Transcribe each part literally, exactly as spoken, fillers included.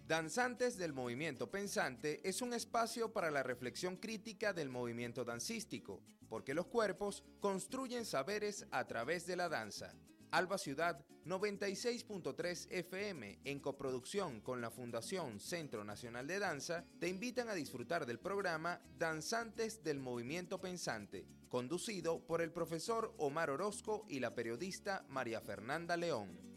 Danzantes del Movimiento Pensante es un espacio para la reflexión crítica del movimiento dancístico, porque los cuerpos construyen saberes a través de la danza. Alba Ciudad noventa y seis punto tres F M, en coproducción con la Fundación Centro Nacional de Danza, te invitan a disfrutar del programa Danzantes del Movimiento Pensante, conducido por el profesor Omar Orozco y la periodista María Fernanda León.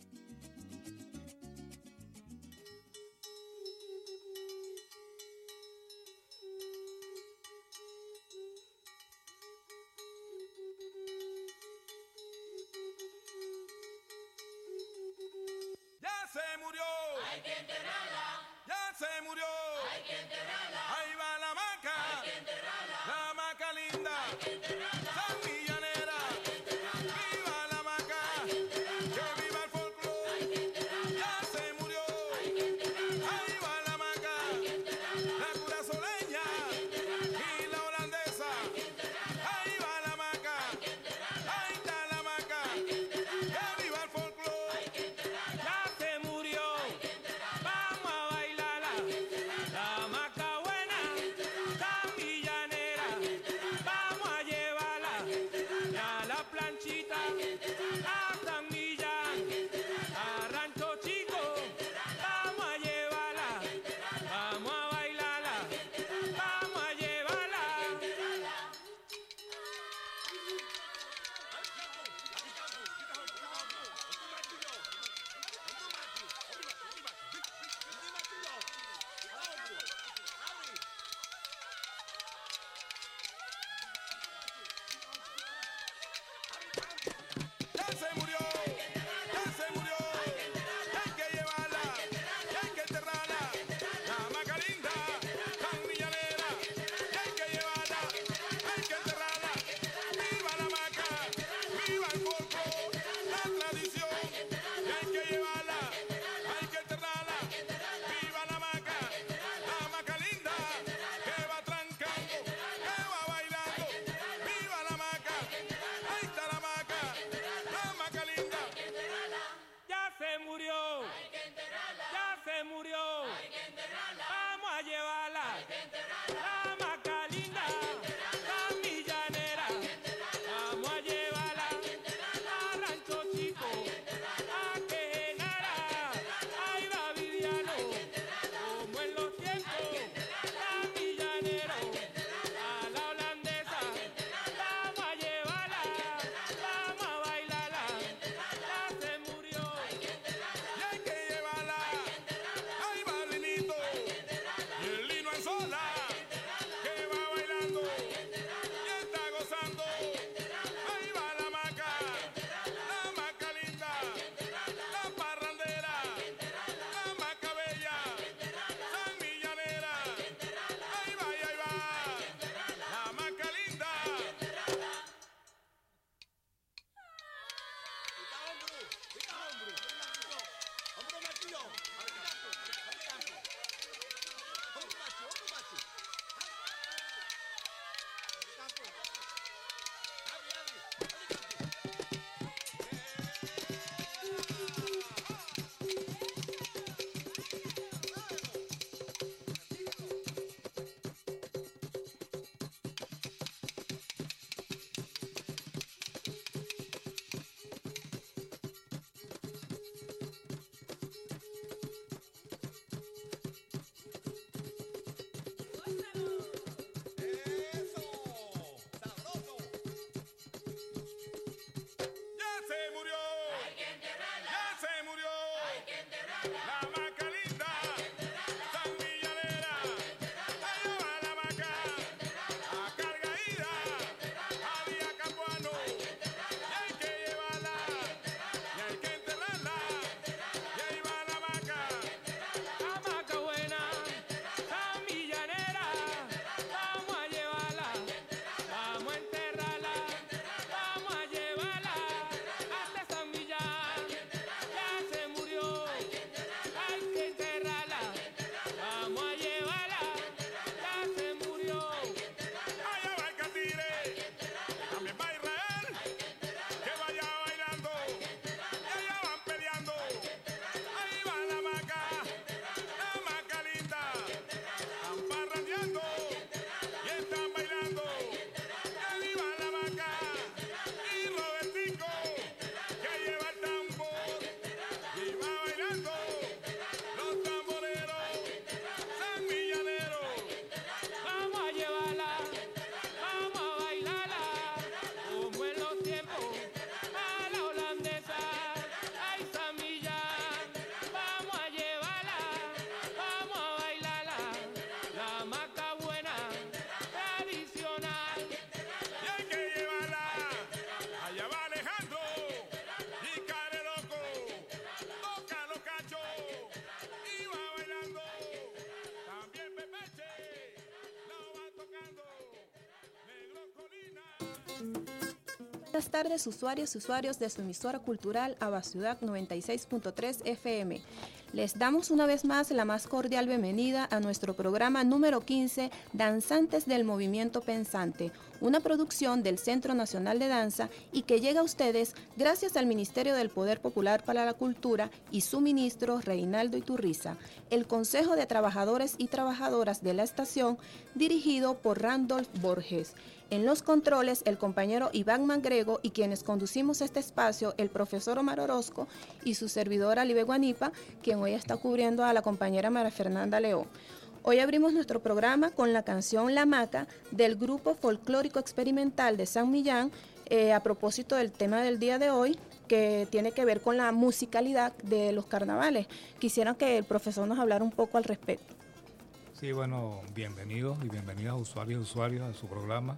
buenas tardes, usuarios y usuarios de su emisora cultural Abasciudad noventa y seis punto tres F M. Les damos una vez más la más cordial bienvenida a nuestro programa número quince, Danzantes del Movimiento Pensante, una producción del Centro Nacional de Danza y que llega a ustedes gracias al Ministerio del Poder Popular para la Cultura y su ministro Reinaldo Iturriza, el Consejo de Trabajadores y Trabajadoras de la estación, dirigido por Randolph Borges. En los controles, el compañero Iván Mangrego y quienes conducimos este espacio, el profesor Omar Orozco y su servidora Libe Guanipa, quien hoy está cubriendo a la compañera María Fernanda León. Hoy abrimos nuestro programa con la canción La Maca del Grupo Folclórico Experimental de San Millán, eh, a propósito del tema del día de hoy, que tiene que ver con la musicalidad de los carnavales. Quisiera que el profesor nos hablara un poco al respecto. Sí, bueno, bienvenidos y bienvenidas usuarios y usuarios a su programa.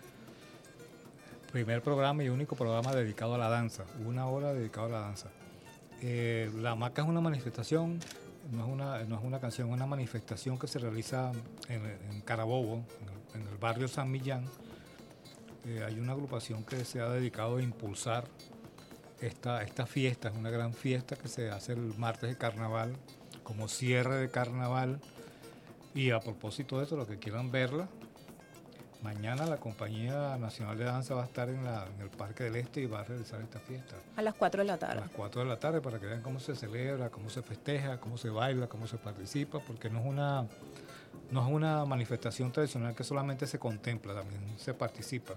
Primer programa y único programa dedicado a la danza, una hora dedicado a la danza. Eh, la Maca es una manifestación, no es una, no es una canción, es una manifestación que se realiza en, en Carabobo, en el, en el barrio San Millán. Eh, hay una agrupación que se ha dedicado a impulsar esta, esta fiesta, es una gran fiesta que se hace el martes de carnaval, como cierre de carnaval. Y a propósito de eso, los que quieran verla, mañana la Compañía Nacional de Danza va a estar en, la, en el Parque del Este y va a realizar esta fiesta. A las cuatro de la tarde. A las cuatro de la tarde, para que vean cómo se celebra, cómo se festeja, cómo se baila, cómo se participa, porque no es una, no es una manifestación tradicional que solamente se contempla, también se participa.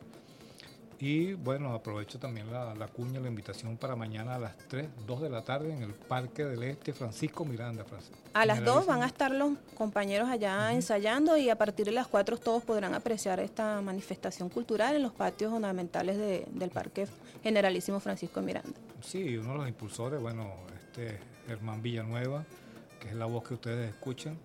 Y bueno, aprovecho también la, la cuña, la invitación para mañana a las tres, dos de la tarde en el Parque del Este, Francisco Miranda. Francisco. A las dos van a estar los compañeros allá uh-huh. ensayando y a partir de las cuatro todos podrán apreciar esta manifestación cultural en los patios ornamentales de, del Parque Generalísimo Francisco Miranda. Sí, uno de los impulsores, bueno, este Germán Villanueva, que es la voz que ustedes escuchan.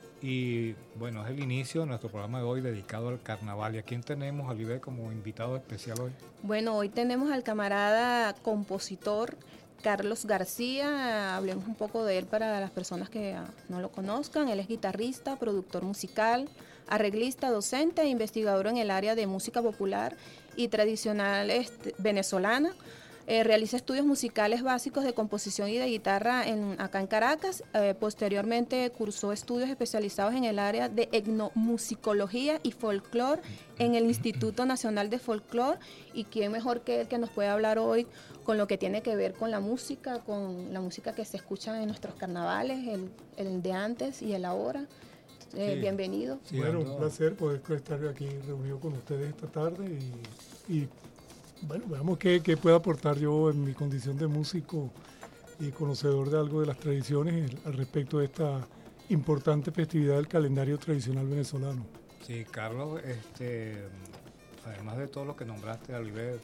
Y bueno, es el inicio de nuestro programa de hoy dedicado al carnaval. ¿Y a quién tenemos, Alibe, como invitado especial hoy? Bueno, hoy tenemos al camarada compositor Carlos García. Hablemos un poco de él para las personas que no lo conozcan. Él es guitarrista, productor musical, arreglista, docente e investigador en el área de música popular y tradicional este, venezolana. Eh, realiza estudios musicales básicos de composición y de guitarra en, acá en Caracas. Eh, posteriormente cursó estudios especializados en el área de etnomusicología y folclore en el Instituto Nacional de Folclore. Y quién mejor que él que nos puede hablar hoy con lo que tiene que ver con la música, con la música que se escucha en nuestros carnavales, el, el de antes y el ahora. Eh, sí. Bienvenido. Sí, bueno, un placer poder estar aquí reunido con ustedes esta tarde y... y bueno, veamos qué, qué puedo aportar yo en mi condición de músico y conocedor de algo de las tradiciones al respecto de esta importante festividad del calendario tradicional venezolano. Sí, Carlos, este, además de todo lo que nombraste, Aliber,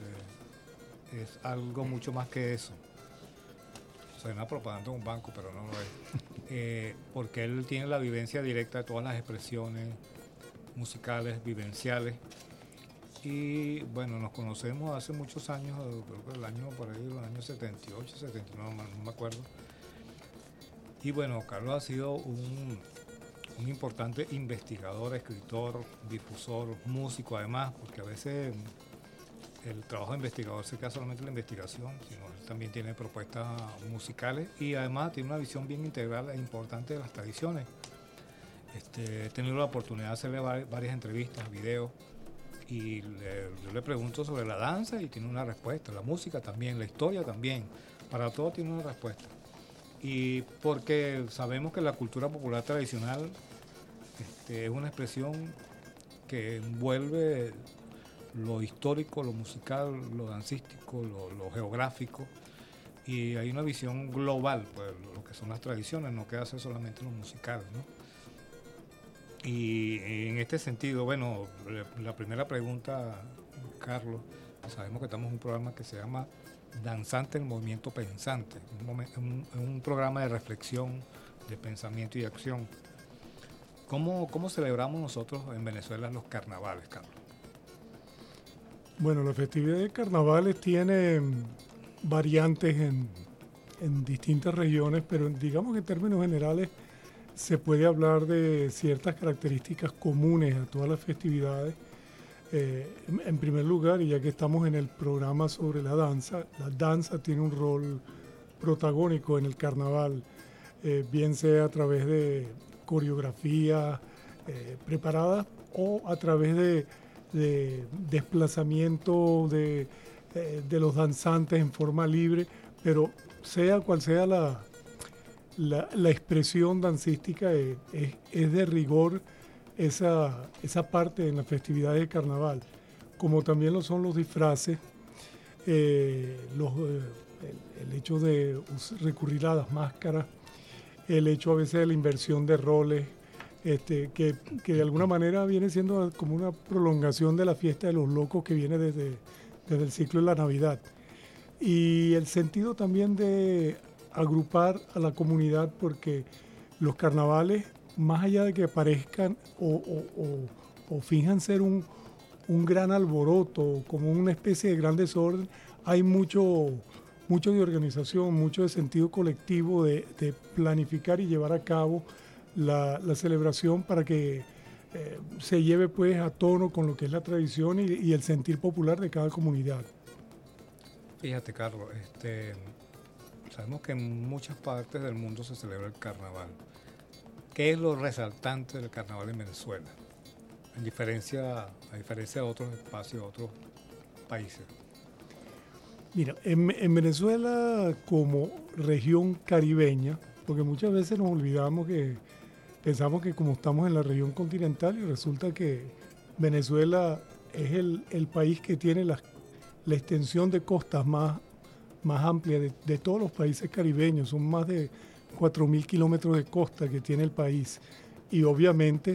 es algo mucho más que eso. Suena propaganda de un banco, pero no lo es. eh, porque él tiene la vivencia directa de todas las expresiones musicales, vivenciales. Y bueno, nos conocemos hace muchos años, creo que el año por ahí, los años setenta y ocho, setenta y nueve, no, no me acuerdo. Y bueno, Carlos ha sido un, un importante investigador, escritor, difusor, músico además, porque a veces el trabajo de investigador se queda solamente en la investigación, sino él también tiene propuestas musicales y además tiene una visión bien integral e importante de las tradiciones. Este, he tenido la oportunidad de hacerle varias entrevistas, videos, y le, yo le pregunto sobre la danza y tiene una respuesta, la música también, la historia también, para todo tiene una respuesta. Y porque sabemos que la cultura popular tradicional este, es una expresión que envuelve lo histórico, lo musical, lo dancístico, lo, lo geográfico, y hay una visión global, pues lo que son las tradiciones, no queda ser solamente lo musical, ¿no? Y en este sentido, bueno, la primera pregunta, Carlos, sabemos que estamos en un programa que se llama Danzante del Movimiento Pensante, un, momento, un, un programa de reflexión, de pensamiento y acción. ¿Cómo, cómo celebramos nosotros en Venezuela los carnavales, Carlos? Bueno, la festividad de carnavales tiene variantes en, en distintas regiones, pero digamos que en términos generales se puede hablar de ciertas características comunes a todas las festividades Eh, en primer lugar, y ya que estamos en el programa sobre la danza, la danza tiene un rol protagónico en el carnaval, eh, bien sea a través de coreografía eh, preparada o a través de, de desplazamiento de, eh, de los danzantes en forma libre, pero sea cual sea la, la, la expresión dancística, eh, es, es de rigor esa, esa parte en las festividades de carnaval, como también lo son los disfraces, eh, los, eh, el, el hecho de recurrir a las máscaras, el hecho a veces de la inversión de roles, este, que, que de alguna manera viene siendo como una prolongación de la fiesta de los locos que viene desde, desde el ciclo de la Navidad. Y el sentido también de agrupar a la comunidad, porque los carnavales, más allá de que parezcan o, o, o, o finjan ser un, un gran alboroto, como una especie de gran desorden, hay mucho, mucho de organización, mucho de sentido colectivo, de, de planificar y llevar a cabo la, la celebración para que eh, se lleve pues a tono con lo que es la tradición y, y el sentir popular de cada comunidad. Fíjate, Carlos, este, sabemos que en muchas partes del mundo se celebra el carnaval. ¿Qué es lo resaltante del carnaval en Venezuela? En diferencia, a diferencia de otros espacios, de otros países. Mira, en, en Venezuela como región caribeña, porque muchas veces nos olvidamos que pensamos que como estamos en la región continental y resulta que Venezuela es el, el país que tiene la, la extensión de costas más, más amplia de, de todos los países caribeños. Son más de cuatro mil kilómetros de costa que tiene el país. Y obviamente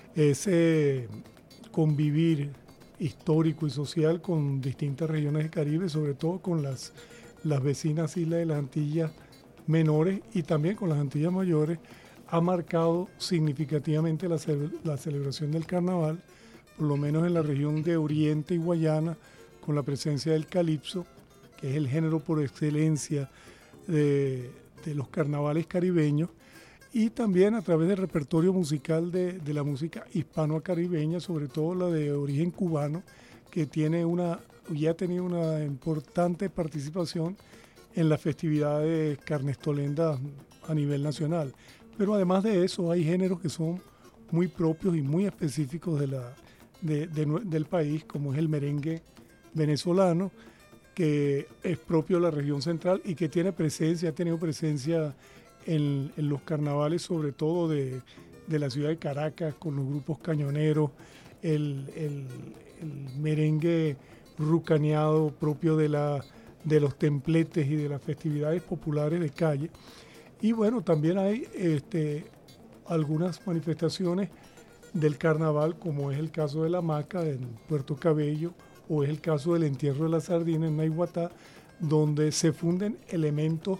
ese convivir histórico y social con distintas regiones del Caribe, sobre todo con las, las vecinas islas de las Antillas menores y también con las Antillas mayores, ha marcado significativamente la, la celebración del carnaval, por lo menos en la región de Oriente y Guayana, con la presencia del calipso, que es el género por excelencia de, de los carnavales caribeños, y también a través del repertorio musical de, de la música hispano-caribeña, sobre todo la de origen cubano, que tiene una, ya ha tenido una importante participación en las festividades carnestolendas a nivel nacional. Pero además de eso hay géneros que son muy propios y muy específicos de la, de, de, del país, como es el merengue venezolano, que es propio de la región central y que tiene presencia, ha tenido presencia en, en los carnavales, sobre todo de, de la ciudad de Caracas, con los grupos cañoneros, el, el, el merengue rucaneado propio de, la, de los templetes y de las festividades populares de calle. Y bueno, también hay este, algunas manifestaciones del carnaval, como es el caso de la Maca en Puerto Cabello, o es el caso del entierro de la sardina en Naiguatá, donde se funden elementos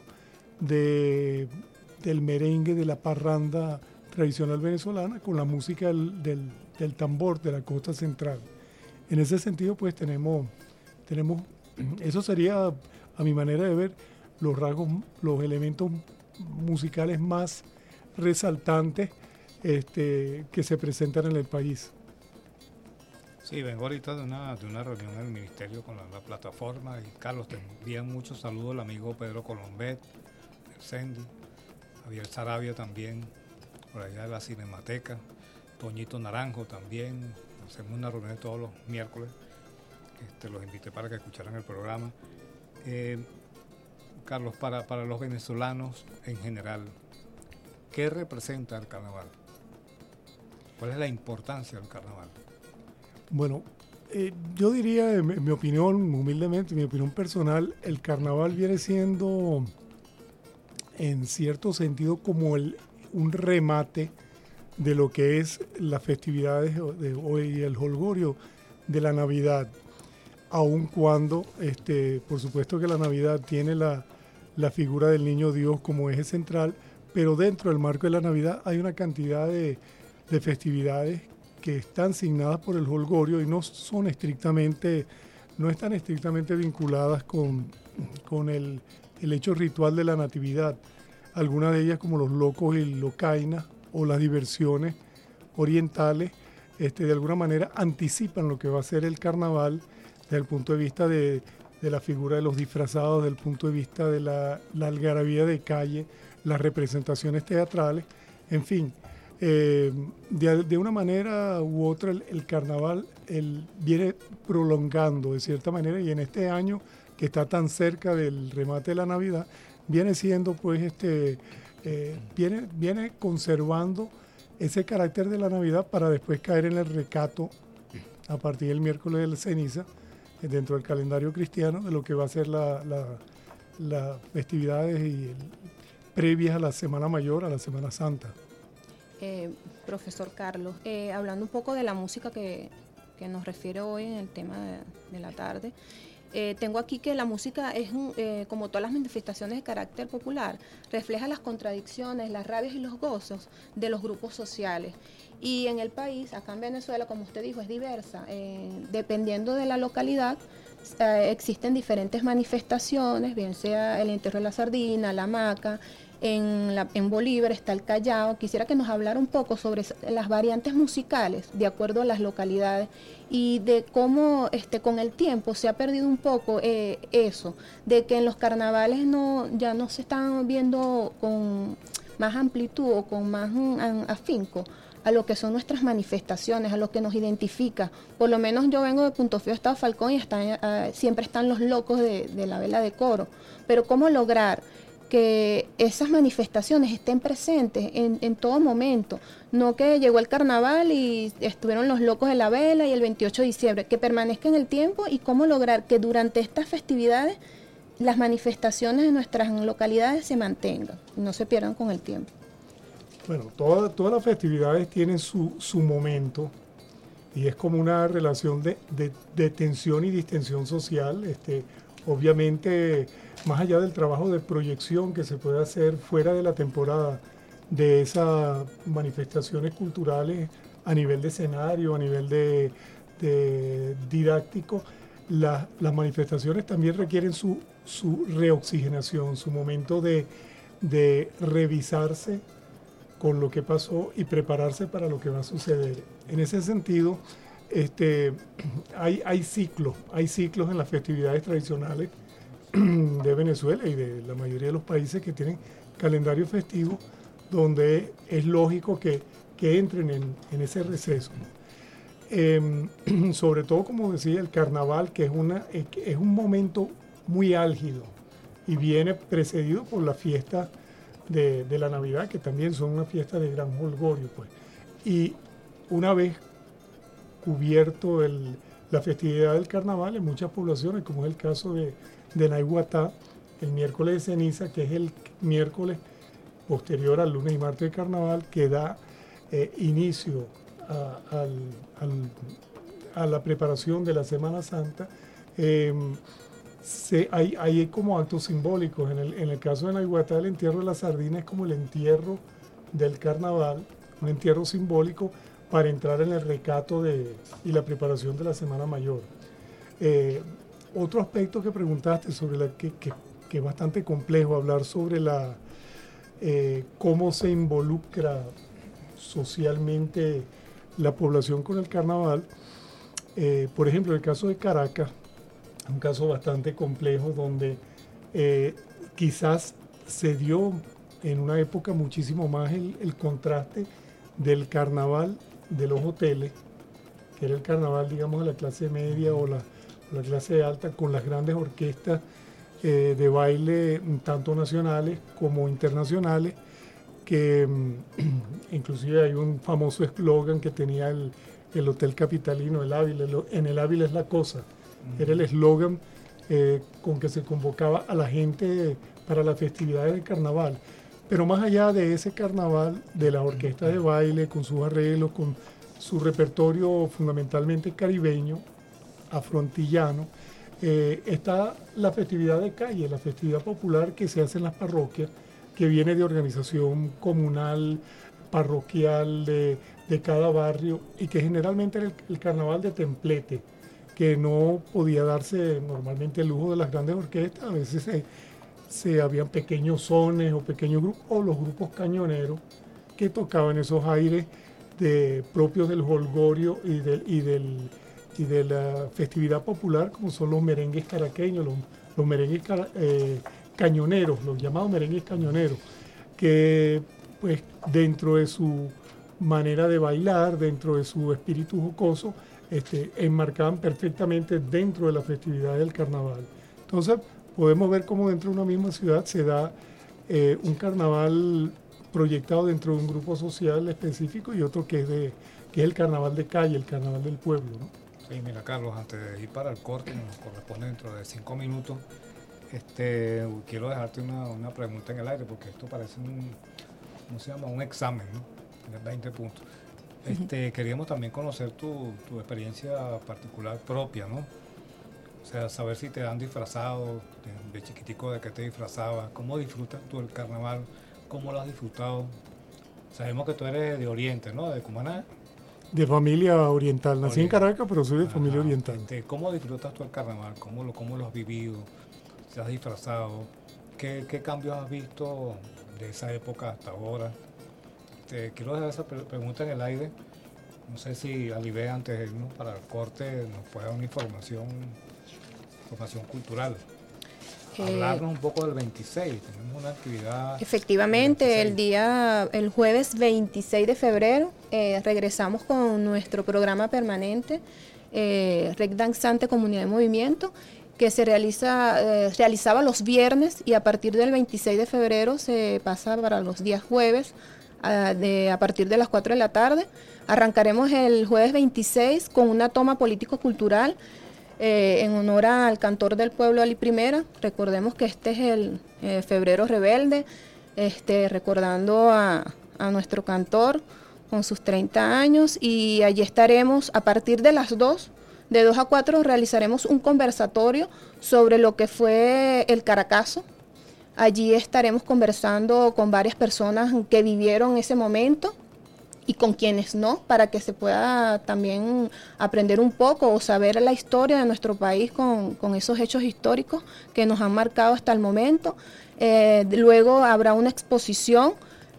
de, del merengue, de la parranda tradicional venezolana, con la música del, del, del tambor de la costa central. En ese sentido, pues tenemos, tenemos, eso sería, a mi manera de ver, los rasgos, los elementos musicales más resaltantes este, que se presentan en el país. Sí, vengo ahorita de una, de una reunión en el ministerio con la, la plataforma y Carlos, te envían muchos saludos el amigo Pedro Colombet, el Sendy, Javier Sarabia también, por allá de la Cinemateca, Toñito Naranjo también, hacemos una reunión todos los miércoles, este, los invité para que escucharan el programa. Eh, Carlos, para, para los venezolanos en general, ¿qué representa el carnaval? ¿Cuál es la importancia del carnaval? Bueno, eh, yo diría, en, en mi opinión, humildemente, en mi opinión personal, el carnaval viene siendo, en cierto sentido, como el, un remate de lo que es las festividades de hoy y el jolgorio de la Navidad, aun cuando, este, por supuesto que la Navidad tiene la, la figura del Niño Dios como eje central, pero dentro del marco de la Navidad hay una cantidad de, de festividades que están signadas por el jolgorio y no son estrictamente, no están estrictamente vinculadas con, con el, el hecho ritual de la natividad. Algunas de ellas, como los locos y locainas o las diversiones orientales, este, de alguna manera anticipan lo que va a ser el carnaval desde el punto de vista de, de la figura de los disfrazados, desde el punto de vista de la, la algarabía de calle, las representaciones teatrales, en fin. Eh, de, de una manera u otra el, el carnaval el, viene prolongando de cierta manera, y en este año que está tan cerca del remate de la Navidad, viene siendo pues este, eh, viene, viene conservando ese carácter de la Navidad para después caer en el recato a partir del miércoles de la ceniza, eh, dentro del calendario cristiano, de lo que va a ser la, la, las festividades y el, previas a la Semana Mayor, a la Semana Santa. Eh, profesor Carlos, eh, hablando un poco de la música que, que nos refiere hoy en el tema de, de la tarde, eh, tengo aquí que la música es, eh, como todas las manifestaciones de carácter popular, refleja las contradicciones, las rabias y los gozos de los grupos sociales. Y en el país, acá en Venezuela, como usted dijo, es diversa. Eh, dependiendo de la localidad, eh, existen diferentes manifestaciones, bien sea el entierro de la sardina, la hamaca. En, la, en Bolívar está el Callao. Quisiera que nos hablara un poco sobre las variantes musicales de acuerdo a las localidades y de cómo este, con el tiempo se ha perdido un poco eh, eso, de que en los carnavales no, ya no se están viendo con más amplitud o con más um, afinco a lo que son nuestras manifestaciones, a lo que nos identifica. Por lo menos yo vengo de Punto Fijo, Estado Falcón, y está, uh, siempre están los locos de, de la vela de coro. Pero ¿cómo lograr que esas manifestaciones estén presentes en, en todo momento? No que llegó el carnaval y estuvieron los locos de la vela y el veintiocho de diciembre, que permanezca en el tiempo, y cómo lograr que durante estas festividades las manifestaciones de nuestras localidades se mantengan, no se pierdan con el tiempo. Bueno, toda, todas las festividades tienen su, su momento, y es como una relación de, de, de tensión y distensión social. Este, obviamente, más allá del trabajo de proyección que se puede hacer fuera de la temporada de esas manifestaciones culturales a nivel de escenario, a nivel de, de didáctico, la, las manifestaciones también requieren su, su reoxigenación, su momento de, de revisarse con lo que pasó y prepararse para lo que va a suceder. En ese sentido, este, hay, hay ciclos, hay ciclos en las festividades tradicionales de Venezuela y de la mayoría de los países que tienen calendario festivo, donde es lógico que, que entren en, en ese receso. Eh, sobre todo, como decía, el carnaval, que es, una, es un momento muy álgido y viene precedido por la fiesta de, de la Navidad, que también son una fiesta de gran jolgorio, pues. Y una vez cubierto el, la festividad del carnaval, en muchas poblaciones, como es el caso de, de Naiguatá, el miércoles de ceniza, que es el miércoles posterior al lunes y martes de carnaval, que da eh, inicio a, al, al, a la preparación de la Semana Santa. Eh, se, hay, hay como actos simbólicos. En el, en el caso de Naiguatá, el entierro de la sardina es como el entierro del carnaval, un entierro simbólico para entrar en el recato de, y la preparación de la Semana Mayor. Eh, otro aspecto que preguntaste, sobre la que, que, que es bastante complejo, hablar sobre la, eh, cómo se involucra socialmente la población con el carnaval. Eh, por ejemplo, el caso de Caracas, un caso bastante complejo donde eh, quizás se dio en una época muchísimo más el, el contraste del carnaval de los hoteles, que era el carnaval, digamos, de la clase media o la, la clase alta, con las grandes orquestas eh, de baile, tanto nacionales como internacionales, que mm, inclusive hay un famoso eslogan que tenía el, el Hotel Capitalino, el Ávila, el, en el Ávila es la cosa. Uh-huh. Era el eslogan eh, con que se convocaba a la gente para las festividades del carnaval. Pero más allá de ese carnaval, de la orquesta de baile, con sus arreglos, con su repertorio fundamentalmente caribeño, afroantillano, eh, está la festividad de calle, la festividad popular que se hace en las parroquias, que viene de organización comunal, parroquial, de, de cada barrio, y que generalmente era el, el carnaval de templete, que no podía darse normalmente el lujo de las grandes orquestas. A veces se, se habían pequeños sones o pequeños grupos, o los grupos cañoneros que tocaban esos aires de, propios del jolgorio y, del, y, del, y de la festividad popular, como son los merengues caraqueños, los, los merengues cara, eh, cañoneros, los llamados merengues cañoneros, que pues dentro de su manera de bailar, dentro de su espíritu jocoso, este, enmarcaban perfectamente dentro de la festividad del carnaval. Entonces podemos ver cómo dentro de una misma ciudad se da eh, un carnaval proyectado dentro de un grupo social específico y otro que es, de, que es el carnaval de calle, el carnaval del pueblo, ¿no? Sí, mira Carlos, antes de ir para el corte, que nos corresponde dentro de cinco minutos, este, quiero dejarte una, una pregunta en el aire, porque esto parece un, ¿cómo se llama? Un examen, ¿no? De veinte puntos. Este, uh-huh. Queríamos también conocer tu, tu experiencia particular propia, ¿no? O sea, saber si te han disfrazado, de, de chiquitico de qué te disfrazabas, cómo disfrutas tú el carnaval, cómo lo has disfrutado. Sabemos que tú eres de Oriente, ¿no? ¿De Cumaná? De familia oriental. Nací Oriente. en Caracas, pero soy de Ajá. familia oriental. Este, ¿Cómo disfrutas tú el carnaval? ¿Cómo lo, cómo lo has vivido? ¿Te has disfrazado? ¿Qué, qué cambios has visto de esa época hasta ahora? Te quiero dejar esa pregunta en el aire. No sé si Alibe, antes de irnos para el corte, nos puede dar una información, información cultural. Eh, Hablarnos un poco del veintiséis. Tenemos una actividad. Efectivamente, el día, el jueves veintiséis de febrero, eh, regresamos con nuestro programa permanente, eh, Rec Danzante Comunidad de Movimiento, que se realiza, eh, realizaba los viernes y a partir del veintiséis de febrero se pasa para los días jueves. A, de, a partir de las cuatro de la tarde. Arrancaremos el jueves veintiséis con una toma político-cultural eh, en honor al cantor del pueblo Ali Primera. Recordemos que este es el eh, Febrero Rebelde, este, recordando a, a nuestro cantor con sus treinta años, y allí estaremos a partir de las dos, de dos a cuatro realizaremos un conversatorio sobre lo que fue el Caracazo. Allí estaremos conversando con varias personas que vivieron ese momento y con quienes no, para que se pueda también aprender un poco o saber la historia de nuestro país con, con esos hechos históricos que nos han marcado hasta el momento. Eh, luego habrá una exposición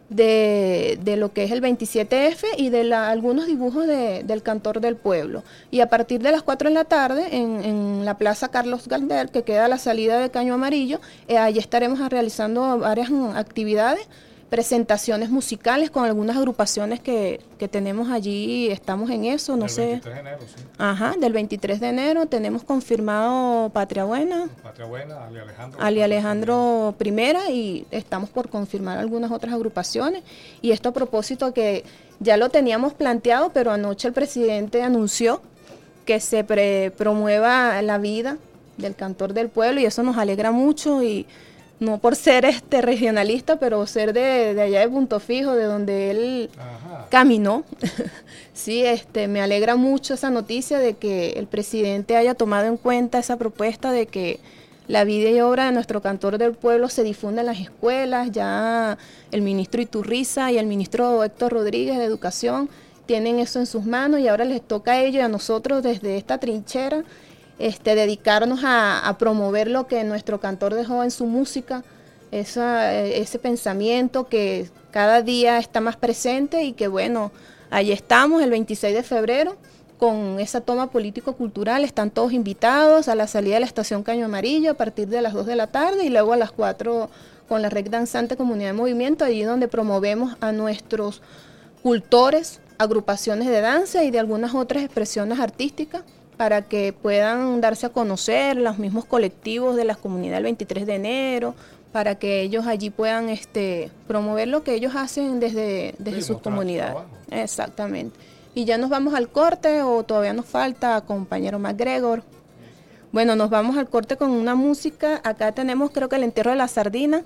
de, de lo que es el veintisiete efe y de la, algunos dibujos de, del cantor del pueblo. Y a partir de las cuatro de la tarde, en, en la Plaza Carlos Gardel, que queda a la salida de Caño Amarillo, eh, allí estaremos realizando varias um, actividades, presentaciones musicales con algunas agrupaciones que, que tenemos allí, estamos en eso, no del sé. veintitrés de enero, sí. Ajá, del veintitrés de enero tenemos confirmado Patria Buena. Patria Buena, Ali Alejandro. Ali Alejandro Primera, y estamos por confirmar algunas otras agrupaciones. Y esto a propósito que ya lo teníamos planteado, pero anoche el presidente anunció que se pre promueva la vida del cantor del pueblo y eso nos alegra mucho, y no por ser este regionalista, pero ser de, de allá de Punto Fijo, de donde él Ajá. caminó. Sí, este, me alegra mucho esa noticia de que el presidente haya tomado en cuenta esa propuesta de que la vida y obra de nuestro cantor del pueblo se difunda en las escuelas. Ya el ministro Iturriza y el ministro Héctor Rodríguez de Educación tienen eso en sus manos, y ahora les toca a ellos y a nosotros desde esta trinchera Este, dedicarnos a, a promover lo que nuestro cantor dejó en su música, esa, ese pensamiento que cada día está más presente, y que bueno, ahí estamos el veintiséis de febrero con esa toma político-cultural. Están todos invitados a la salida de la estación Caño Amarillo a partir de las dos de la tarde, y luego a las cuatro con la Rec Danzante Comunidad de Movimiento, allí donde promovemos a nuestros cultores, agrupaciones de danza y de algunas otras expresiones artísticas, para que puedan darse a conocer los mismos colectivos de la comunidad del veintitrés de enero, para que ellos allí puedan este, promover lo que ellos hacen desde, desde sí, sus comunidades. Exactamente. Y ya nos vamos al corte, o todavía nos falta, compañero MacGregor. Bueno, nos vamos al corte con una música. Acá tenemos, creo que el entierro de la sardina.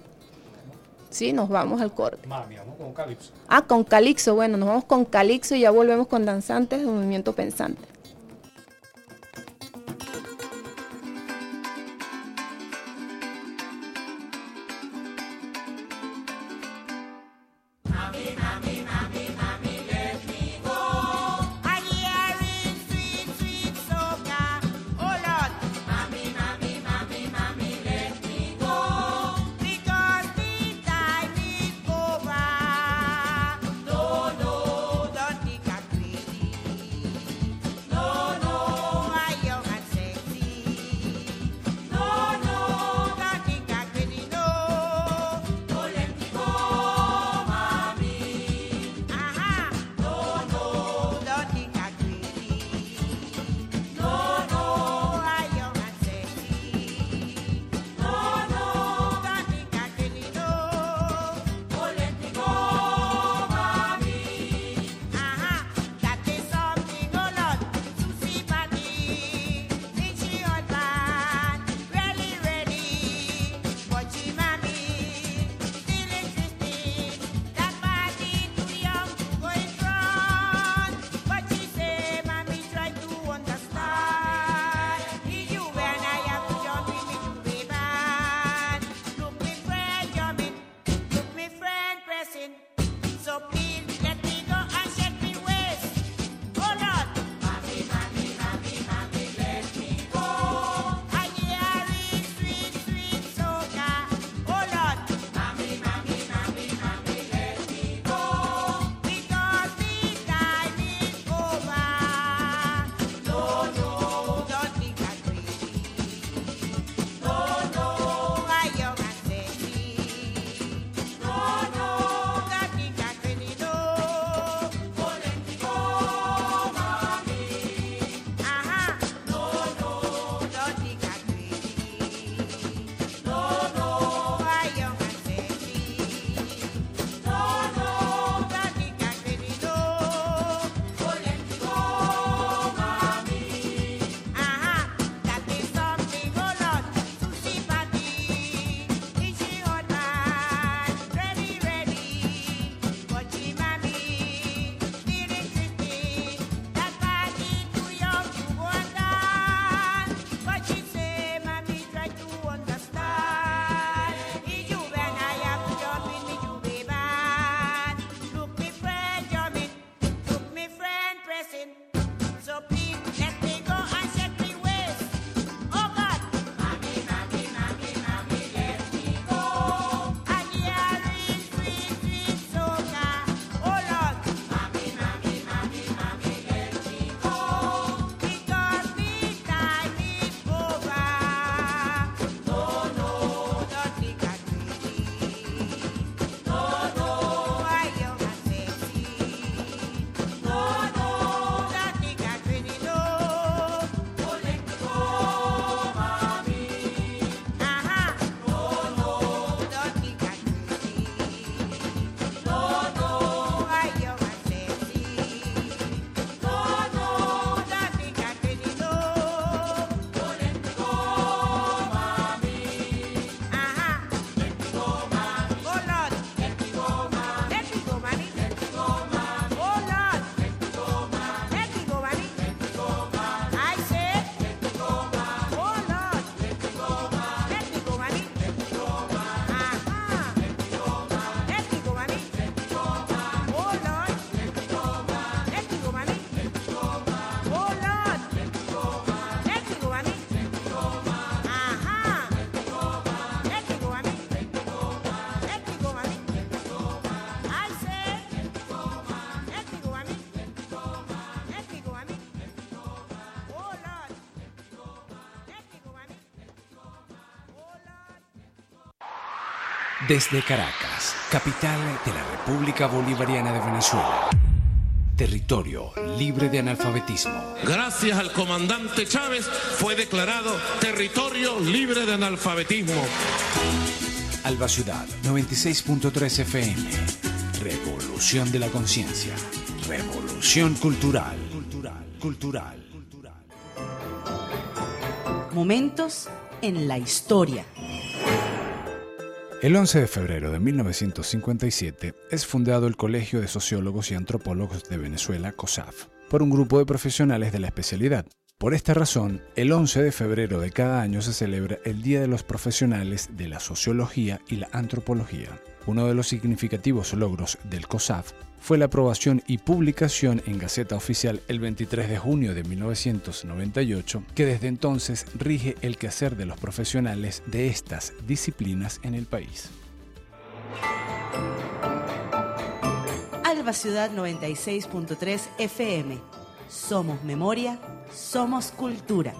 Sí, nos vamos al corte. Mami, vamos con Calipso. Ah, con Calixo. Bueno, nos vamos con Calixo y ya volvemos con Danzantes de Movimiento Pensante. Because Desde Caracas, capital de la República Bolivariana de Venezuela. Territorio libre de analfabetismo. Gracias al comandante Chávez fue declarado territorio libre de analfabetismo. Alba Ciudad, noventa y seis punto tres F M. Revolución de la conciencia. Revolución cultural. Cultural. Cultural. Momentos en la historia. El once de febrero de mil novecientos cincuenta y siete es fundado el Colegio de Sociólogos y Antropólogos de Venezuela, COSAF, por un grupo de profesionales de la especialidad. Por esta razón, el once de febrero de cada año se celebra el Día de los Profesionales de la Sociología y la Antropología. Uno de los significativos logros del COSAF fue la aprobación y publicación en Gaceta Oficial el veintitrés de junio de mil novecientos noventa y ocho, que desde entonces rige el quehacer de los profesionales de estas disciplinas en el país. Alba Ciudad noventa y seis punto tres F M. Somos memoria, somos cultura.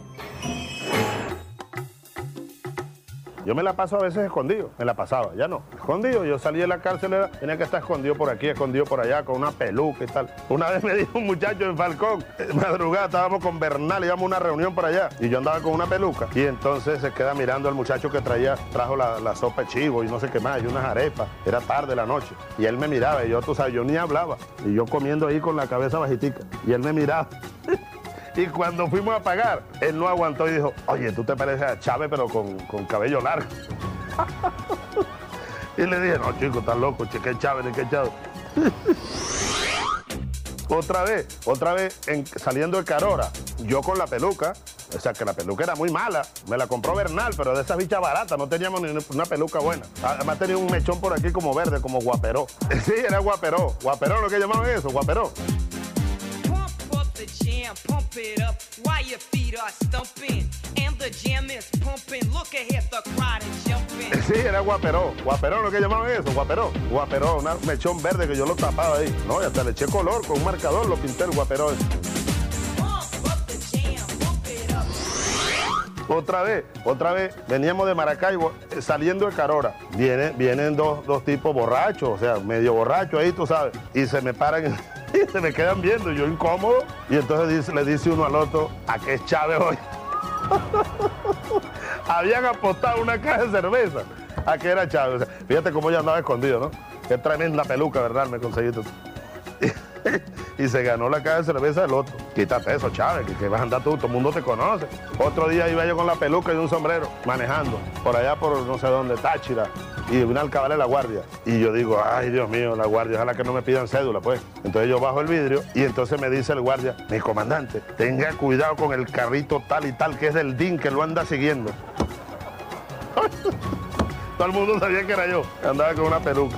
Yo me la paso a veces escondido, me la pasaba, ya no. Escondido, yo salí de la cárcel, era, tenía que estar escondido por aquí, escondido por allá, con una peluca y tal. Una vez me dijo un muchacho en Falcón, madrugada, estábamos con Bernal, íbamos a una reunión por allá, y yo andaba con una peluca. Y entonces se queda mirando al muchacho que traía, trajo la, la sopa de chivo y no sé qué más, y unas arepas. Era tarde la noche. Y él me miraba, y yo, tú sabes, yo ni hablaba. Y yo comiendo ahí con la cabeza bajitica. Y él me miraba. Y cuando fuimos a pagar, él no aguantó y dijo, oye, tú te pareces a Chávez, pero con, con cabello largo. Y le dije, no, chico, estás loco, che, ¿qué Chávez, ni qué Chávez? Otra vez, otra vez, en, saliendo de Carora, yo con la peluca, O sea, que la peluca era muy mala. Me la compró Bernal, pero de esas bichas baratas. No teníamos ni una peluca buena. Además tenía un mechón por aquí como verde, como guaperó. Sí, era guaperó. Guaperó, lo que llamaban eso, guaperó. Sí, era guaperó. Guaperó, lo que llamaban eso, guaperó. Guaperó, un mechón verde que yo lo tapaba ahí. No, y hasta le eché color con un marcador, lo pinté el guaperó. Otra vez, otra vez, veníamos de Maracaibo saliendo de Carora. Vienen, vienen dos, dos tipos borrachos, o sea, medio borrachos ahí, tú sabes. Y se me paran y se me quedan viendo, y yo incómodo. Y entonces dice, le dice uno al otro, ¿a qué es Chávez hoy? Habían apostado una caja de cerveza a que era Chávez. O sea, fíjate cómo yo andaba escondido, ¿no? Qué tremenda peluca, ¿verdad? Me conseguiste. Y se ganó la caja de cerveza del otro. Quítate eso, Chávez, que, que vas a andar tú, todo el mundo te conoce. Otro día iba yo con la peluca y un sombrero, manejando, por allá por no sé dónde, Táchira, y una alcabala de la guardia. Y yo digo, ay, Dios mío, la guardia, ojalá que no me pidan cédula, pues. Entonces yo bajo el vidrio y entonces me dice el guardia, mi comandante, tenga cuidado con el carrito tal y tal, que es del D I N, que lo anda siguiendo. Todo el mundo sabía que era yo, que andaba con una peluca.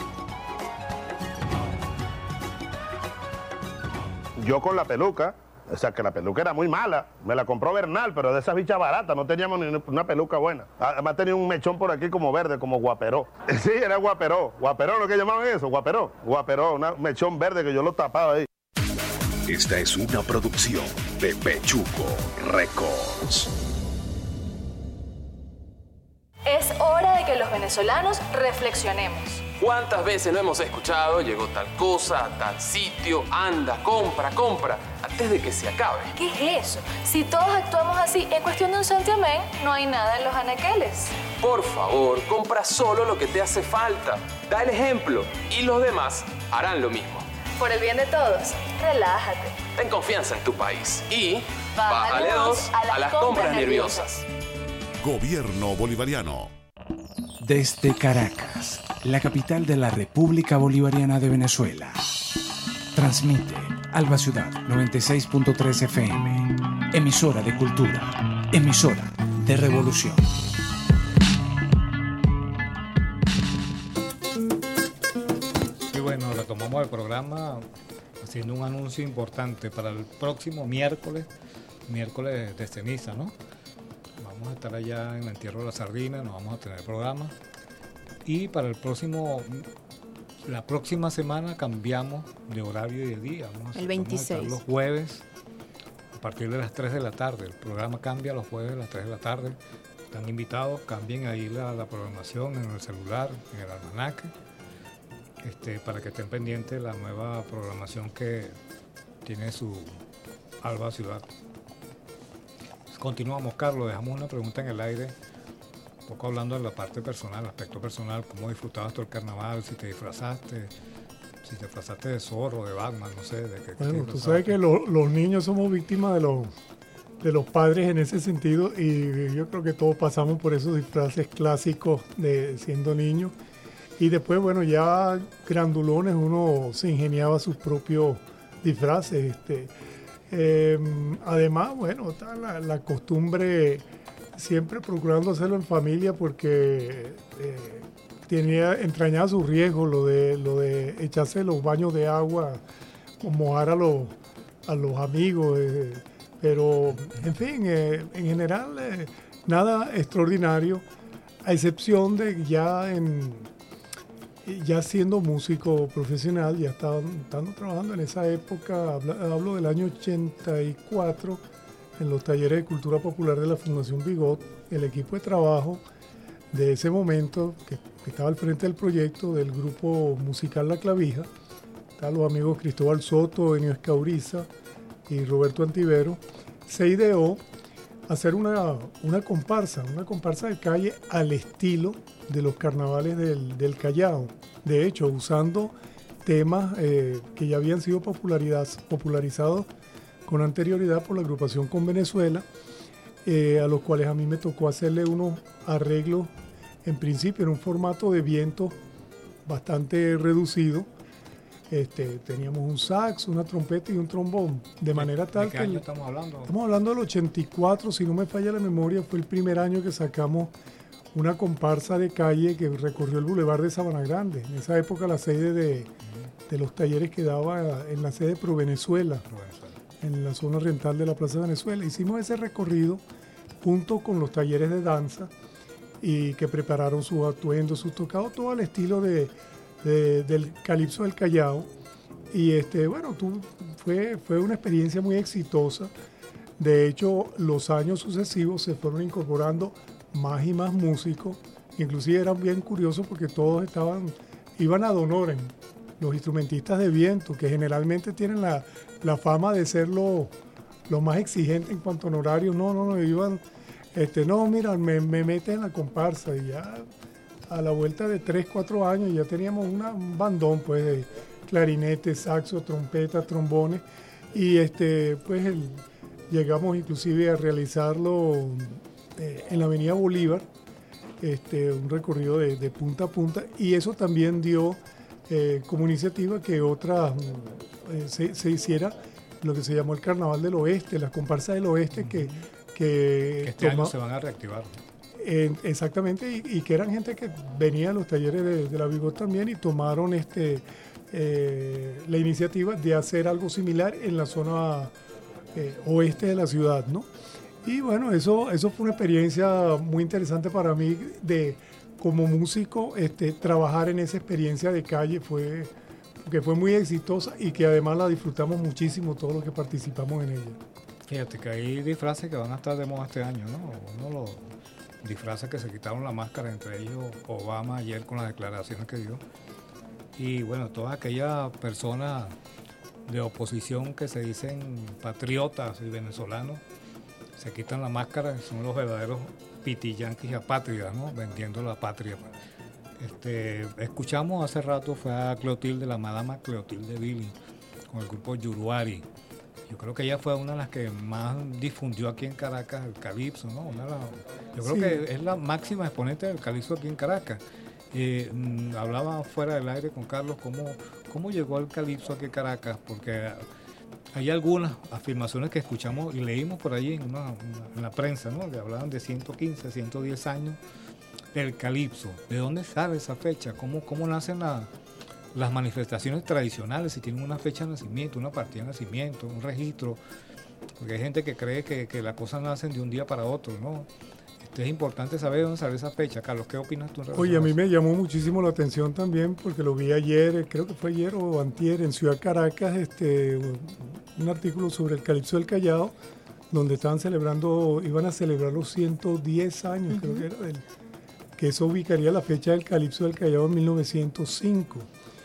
Yo con la peluca, o sea, que la peluca era muy mala. Me la compró Bernal, pero de esas bichas baratas. No teníamos ni una peluca buena. Además tenía un mechón por aquí como verde, como guaperó. Sí, era guaperó. Guaperó, lo que llamaban eso, guaperó. Guaperó, un mechón verde que yo lo tapaba ahí. Esta es una producción de Pechuco Records. Es hora de que los venezolanos reflexionemos. ¿Cuántas veces lo hemos escuchado? Llegó tal cosa, a tal sitio, anda, compra, compra, antes de que se acabe. ¿Qué es eso? Si todos actuamos así, en cuestión de un santiamén, no hay nada en los anaqueles. Por favor, compra solo lo que te hace falta. Da el ejemplo y los demás harán lo mismo. Por el bien de todos, relájate. Ten confianza en tu país y bájale dos a las, a las compras, compras nerviosas. Gobierno Bolivariano. Desde Caracas, la capital de la República Bolivariana de Venezuela, transmite Alba Ciudad noventa y seis punto tres F M, emisora de cultura, emisora de revolución. Y bueno, retomamos el programa haciendo un anuncio importante para el próximo miércoles, miércoles de ceniza, ¿no? Vamos a estar allá en el entierro de la sardina, nos vamos a tener programa. Y para el próximo, la próxima semana cambiamos de horario y de día. Vamos a, el veintiséis. Vamos a estar los jueves a partir de las tres de la tarde. El programa cambia los jueves a las tres de la tarde. Están invitados, cambien ahí la, la programación en el celular, en el almanaque, este, para que estén pendientes de la nueva programación que tiene su Alba Ciudad. Continuamos, Carlos, dejamos una pregunta en el aire, un poco hablando de la parte personal, el aspecto personal, cómo disfrutabas tú el carnaval, si te disfrazaste, si te disfrazaste de Zorro, de Batman, no sé, de qué. Bueno, tú sabes que lo, los niños somos víctimas de los, de los padres en ese sentido, y yo creo que todos pasamos por esos disfraces clásicos de siendo niños, y después, bueno, ya grandulones uno se ingeniaba sus propios disfraces, este... Eh, además, bueno, está la, la costumbre siempre procurando hacerlo en familia porque eh, tenía entrañaba su riesgo lo de lo de echarse los baños de agua o mojar a los a los amigos, eh, pero en fin, eh, en general eh, nada extraordinario, a excepción de ya en ya siendo músico profesional, ya estaba, estando trabajando en esa época, hablo, hablo del año ochenta y cuatro, en los talleres de cultura popular de la Fundación Bigot, el equipo de trabajo de ese momento, que, que estaba al frente del proyecto del grupo musical La Clavija, estaban los amigos Cristóbal Soto, Enio Escauriza y Roberto Antivero, se ideó hacer una, una comparsa, una comparsa de calle al estilo de los carnavales del, del Callao. De hecho, usando temas eh, que ya habían sido popularizados con anterioridad por la agrupación Con Venezuela, eh, a los cuales a mí me tocó hacerle unos arreglos, en principio en un formato de viento bastante reducido, Este, teníamos un sax, una trompeta y un trombón, de manera tal ¿De qué que... año estamos hablando? Estamos hablando del ochenta y cuatro, si no me falla la memoria, fue el primer año que sacamos una comparsa de calle que recorrió el Boulevard de Sabana Grande. En esa época la sede de, de los talleres quedaba en la sede Pro Venezuela, en la zona oriental de la Plaza de Venezuela. Hicimos ese recorrido junto con los talleres de danza y que prepararon sus atuendos, sus tocados, todo al estilo de... De, del Calipso del Callao, y este, bueno, tú, fue, fue una experiencia muy exitosa. De hecho, los años sucesivos se fueron incorporando más y más músicos, inclusive eran bien curiosos porque todos estaban, iban ad honorem, los instrumentistas de viento, que generalmente tienen la, la fama de ser los lo más exigentes en cuanto a honorarios. No, no, no, iban, este, no, mira, me, me meten en la comparsa, y ya a la vuelta de tres, cuatro años ya teníamos una, un bandón pues de clarinete, saxo, trompeta, trombones, y este pues el, llegamos inclusive a realizarlo eh, en la avenida Bolívar, este, un recorrido de, de punta a punta, y eso también dio eh, como iniciativa que otra eh, se, se hiciera lo que se llamó el Carnaval del Oeste, las comparsas del Oeste, que, que, que este toma, año se van a reactivar. Eh, exactamente, y, y que eran gente que venía a los talleres de, de la Bigot también y tomaron este, eh, la iniciativa de hacer algo similar en la zona eh, oeste de la ciudad, ¿no? Y bueno, eso, eso fue una experiencia muy interesante para mí de como músico, este, trabajar en esa experiencia de calle fue, que fue muy exitosa y que además la disfrutamos muchísimo todos los que participamos en ella. Fíjate que hay disfraces que van a estar de moda este año, ¿no? Uno lo disfraces que se quitaron la máscara, entre ellos Obama ayer con las declaraciones que dio. Y bueno, todas aquellas personas de oposición que se dicen patriotas y venezolanos, se quitan la máscara, son los verdaderos pitiyanquis apátridas, ¿no? Vendiendo la patria. Este, escuchamos hace rato, fue a Clotilde, la madama Clotilde Billing, con el grupo Yuruari. Yo creo que ella fue una de las que más difundió aquí en Caracas el calipso, ¿no? Una de las, yo creo sí. que es la máxima exponente del calipso aquí en Caracas. Eh, mmm, hablaba fuera del aire con Carlos cómo, cómo llegó el calipso aquí en Caracas, porque hay algunas afirmaciones que escuchamos y leímos por allí en, una, una, en la prensa, ¿no? Que hablaban de ciento quince, ciento diez años del calipso. ¿De dónde sale esa fecha? ¿Cómo, cómo nacen la, las manifestaciones tradicionales? Si tienen una fecha de nacimiento, una partida de nacimiento, un registro, porque hay gente que cree que, que las cosas nacen de un día para otro, ¿no? Este, es importante saber de dónde sale esa fecha. Carlos, ¿qué opinas tú? Oye, a mí me llamó muchísimo la atención también porque lo vi ayer, creo que fue ayer o antier, en Ciudad Caracas, este, un artículo sobre el calipso del Callao, donde estaban celebrando, iban a celebrar los ciento diez años, uh-huh. creo que era del, que eso ubicaría la fecha del calipso del Callao en mil novecientos cinco.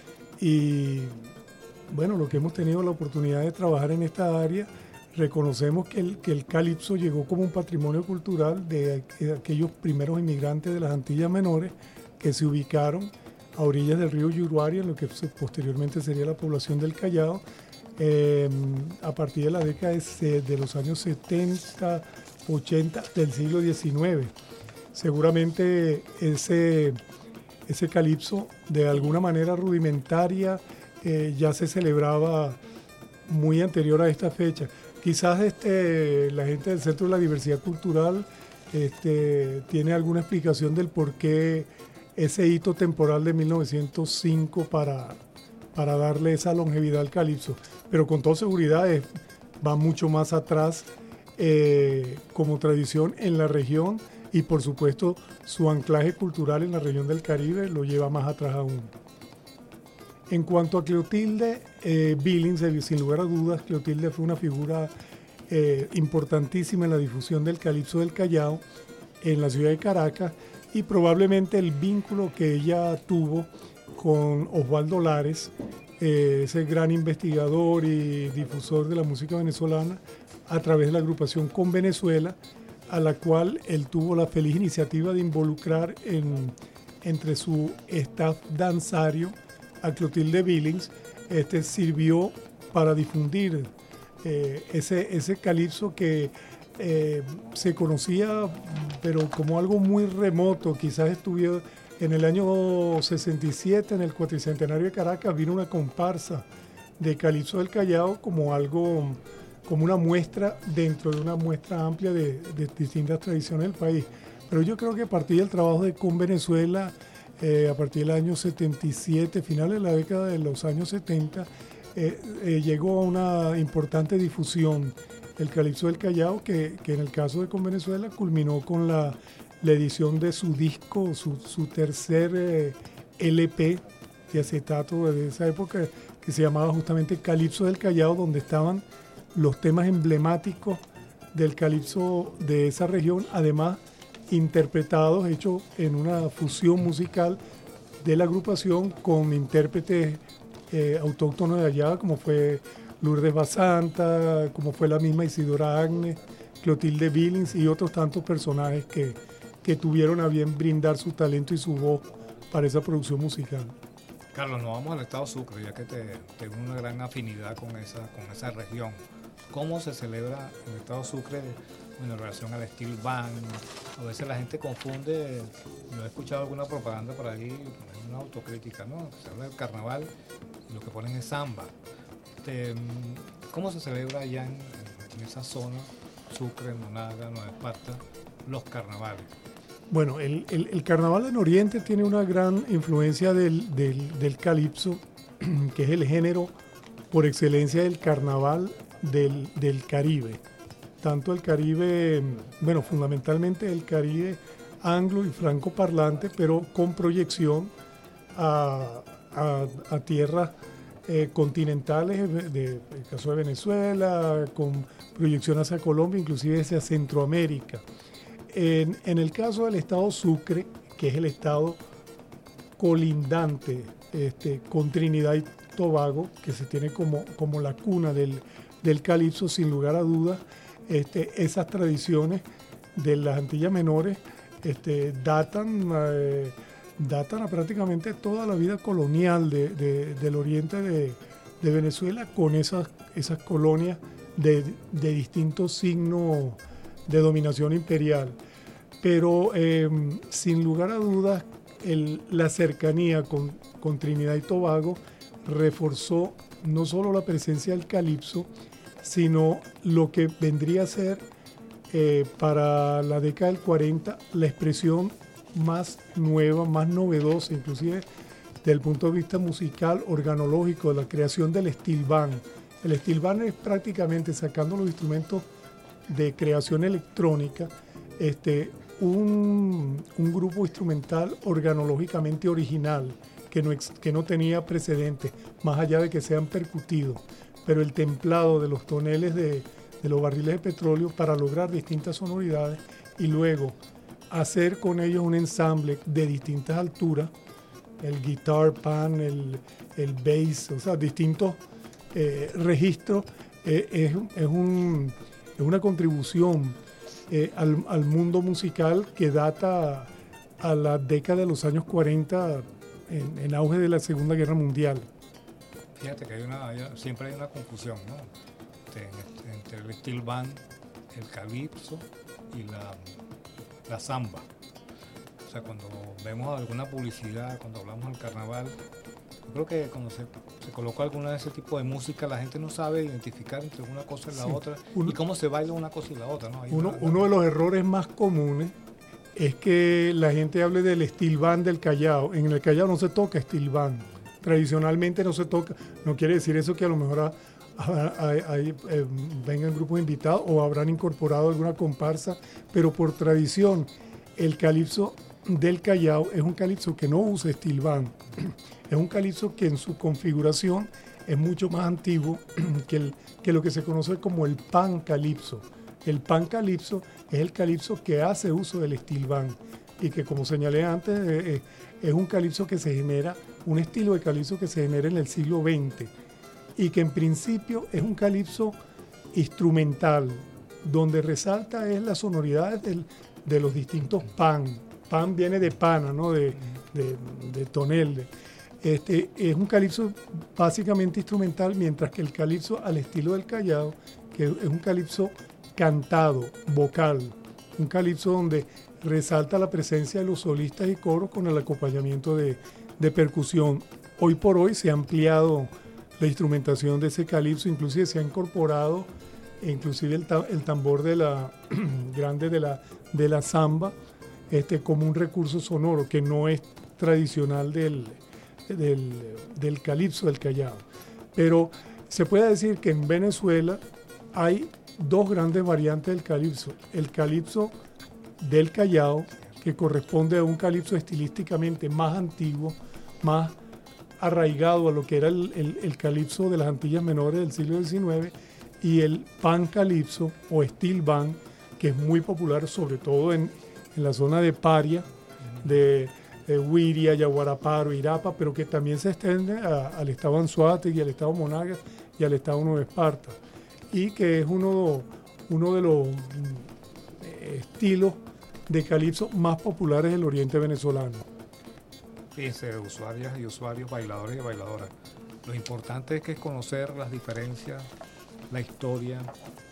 Y bueno, lo que hemos tenido la oportunidad de trabajar en esta área, reconocemos que el, que el calipso llegó como un patrimonio cultural de, de aquellos primeros inmigrantes de las Antillas Menores que se ubicaron a orillas del río Yuruari, en lo que posteriormente sería la población del Callao, eh, a partir de la década de, de los años setenta, ochenta del siglo diecinueve. Seguramente ese, ese calipso de alguna manera rudimentaria eh, ya se celebraba muy anterior a esta fecha. Quizás este, la gente del Centro de la Diversidad Cultural este, tiene alguna explicación del por qué ese hito temporal de mil novecientos cinco para, para darle esa longevidad al calipso, pero con toda seguridad es, va mucho más atrás eh, como tradición en la región. Y por supuesto su anclaje cultural en la región del Caribe lo lleva más atrás aún. En cuanto a Clotilde eh, Billings, sin lugar a dudas, Clotilde fue una figura eh, importantísima en la difusión del calipso del Callao en la ciudad de Caracas, y probablemente el vínculo que ella tuvo con Osvaldo Lares, eh, ese gran investigador y difusor de la música venezolana, a través de la agrupación Con Venezuela, a la cual él tuvo la feliz iniciativa de involucrar en, entre su staff danzario a Clotilde Billings. Este sirvió para difundir eh, ese, ese calipso que eh, se conocía, pero como algo muy remoto. Quizás estuviera, En el año sesenta y siete, en el cuatricentenario de Caracas, vino una comparsa de calipso del Callao como algo, como una muestra dentro de una muestra amplia de, de distintas tradiciones del país. Pero yo creo que a partir del trabajo de Con Venezuela, eh, a partir del año setenta y siete, finales de la década de los años setenta, eh, eh, llegó a una importante difusión el calipso del Callao, que, que en el caso de Con Venezuela culminó con la, la edición de su disco, su, su tercer eh, L P de acetato de esa época, que se llamaba justamente Calipso del Callao, donde estaban los temas emblemáticos del calipso de esa región, además interpretados, hechos en una fusión musical de la agrupación con intérpretes eh, autóctonos de allá, como fue Lourdes Basanta, como fue la misma Isidora Agnes, Clotilde Billings y otros tantos personajes que, que tuvieron a bien brindar su talento y su voz para esa producción musical. Carlos, nos vamos al estado Sucre, ya que te, tengo una gran afinidad con esa, con esa región. ¿Cómo se celebra en el estado Sucre en relación al steel band? A veces la gente confunde, yo he escuchado alguna propaganda por ahí, una autocrítica, ¿no? Se habla del carnaval y lo que ponen es samba. Este, ¿Cómo se celebra allá en, en esa zona, Sucre, Monaga, Nueva Esparta, los carnavales? Bueno, el, el, el carnaval en Oriente tiene una gran influencia del, del, del calipso, que es el género por excelencia del carnaval del, del Caribe. Tanto el Caribe, bueno, fundamentalmente el Caribe anglo y francoparlante, pero con proyección a, a, a tierras eh, continentales, de, de, el caso de Venezuela, con proyección hacia Colombia, inclusive hacia Centroamérica. En, en el caso del estado Sucre, que es el estado colindante este, con Trinidad y Tobago, que se tiene como, como la cuna del, del calipso, sin lugar a dudas, este, esas tradiciones de las Antillas Menores este, datan, eh, datan a prácticamente toda la vida colonial de, de, del oriente de, de Venezuela, con esas, esas colonias de, de distintos signos de dominación imperial. Pero eh, sin lugar a dudas, el, la cercanía con, con Trinidad y Tobago reforzó no solo la presencia del calipso, sino lo que vendría a ser eh, para la década del cuarenta la expresión más nueva, más novedosa, inclusive desde el punto de vista musical, organológico, de la creación del steel band. El steel band es prácticamente, sacando los instrumentos de creación electrónica, este, un, un grupo instrumental organológicamente original que no, ex, que no tenía precedentes, más allá de que sean percutidos, pero el templado de los toneles de, de los barriles de petróleo para lograr distintas sonoridades y luego hacer con ellos un ensamble de distintas alturas, el guitar pan, el, el bass, o sea, distintos eh, registros, eh, es, es un... es una contribución eh, al, al mundo musical que data a, a la década de los años cuarenta, en, en auge de la Segunda Guerra Mundial. Fíjate que hay una, hay, siempre hay una confusión, ¿no? Entre, entre el steel band, el calipso y la, la samba. O sea, cuando vemos alguna publicidad, cuando hablamos del carnaval, yo creo que cuando se, se coloca alguna de ese tipo de música, la gente no sabe identificar entre una cosa y la sí. otra, uno, y cómo se baila una cosa y la otra, ¿no? Uno, una, uno de los errores más comunes es que la gente hable del steel band del Callao. En el Callao no se toca steel band. Tradicionalmente no se toca. No quiere decir eso que a lo mejor hay, eh, vengan grupos invitados o habrán incorporado alguna comparsa, pero por tradición el calipso del Callao es un calipso que no usa steel band. Es un calipso que en su configuración es mucho más antiguo que, el, que lo que se conoce como el pan calipso. El pan calipso es el calipso que hace uso del steel band y que, como señalé antes, eh, es un calipso que se genera, un estilo de calipso que se genera en el siglo veinte y que en principio es un calipso instrumental, donde resalta es las sonoridades del, de los distintos pan. Pan viene de pana, ¿no? de, de, de tonel. De, este, es un calipso básicamente instrumental, mientras que el calipso al estilo del Callao, que es un calipso cantado, vocal, un calipso donde resalta la presencia de los solistas y coros con el acompañamiento de, de percusión. Hoy por hoy se ha ampliado la instrumentación de ese calipso, inclusive se ha incorporado inclusive el, ta- el tambor de la grande de la, de la samba este, como un recurso sonoro que no es tradicional del, del, del calipso del Callao. Pero se puede decir que en Venezuela hay dos grandes variantes del calipso. El calipso del Callao, que corresponde a un calipso estilísticamente más antiguo, más arraigado a lo que era el, el, el calipso de las Antillas Menores del siglo diecinueve, y el pan calipso o steel band, que es muy popular sobre todo en, en la zona de Paria, de, de Huiria, Yaguaraparo, Irapa, pero que también se extiende a, al estado Anzoátegui, al estado Monagas y al estado Nueva Esparta, y que es uno, uno de los eh, estilos de calipso más populares del oriente venezolano. Fíjense, usuarias y usuarios, bailadores y bailadoras. Lo importante es que es conocer las diferencias, la historia,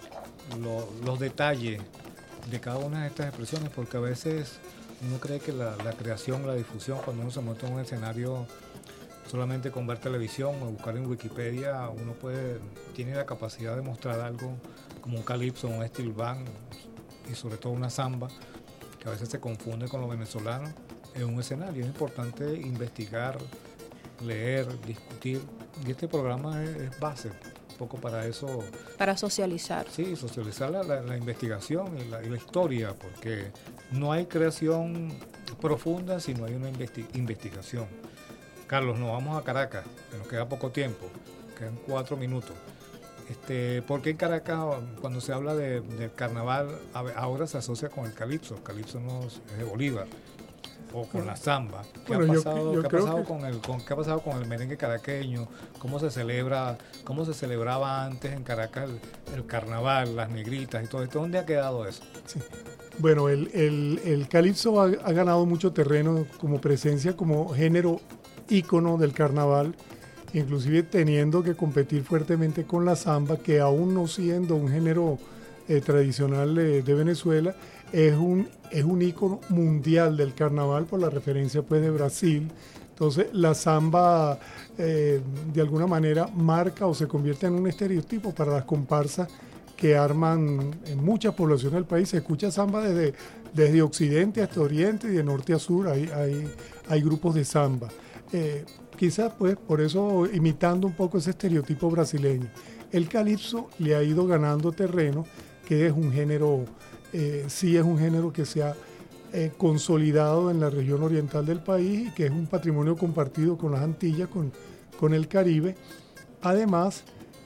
lo, los detalles de cada una de estas expresiones, porque a veces uno cree que la, la creación, la difusión, cuando uno se monta en un escenario solamente con ver televisión o buscar en Wikipedia, uno puede, tiene la capacidad de mostrar algo como un calipso, un steel band y sobre todo una samba, que a veces se confunde con lo venezolano en un escenario. Es importante investigar, leer, discutir, y este programa es, es base un poco para eso. Para socializar. Sí, socializar la, la, la investigación y la, y la historia, porque no hay creación profunda si no hay una investi- investigación. Carlos, nos vamos a Caracas, que nos queda poco tiempo, quedan cuatro minutos. Este, ¿Por qué en Caracas, cuando se habla de, de carnaval, ahora se asocia con el calipso? El calipso no es de Bolívar, o con la samba. ¿Qué bueno, ha pasado, yo, yo ¿qué ha pasado que... con el con, ¿qué ha pasado con el merengue caraqueño? ¿Cómo se celebra, cómo se celebraba antes en Caracas el, el carnaval, las negritas y todo esto? ¿Dónde ha quedado eso? Sí. Bueno, el, el, el calipso ha, ha ganado mucho terreno como presencia, como género ícono del carnaval, inclusive teniendo que competir fuertemente con la samba, que aún no siendo un género eh, tradicional de, de Venezuela, es un, es un ícono mundial del carnaval por la referencia pues de Brasil. Entonces la samba eh, de alguna manera marca o se convierte en un estereotipo para las comparsas que arman en muchas poblaciones del país. Se escucha samba desde, desde occidente hasta oriente y de norte a sur, hay, hay, hay grupos de samba. Eh, quizás pues por eso imitando un poco ese estereotipo brasileño. El calipso le ha ido ganando terreno, que es un género, eh, sí es un género que se ha eh, consolidado en la región oriental del país y que es un patrimonio compartido con las Antillas, con, con el Caribe, además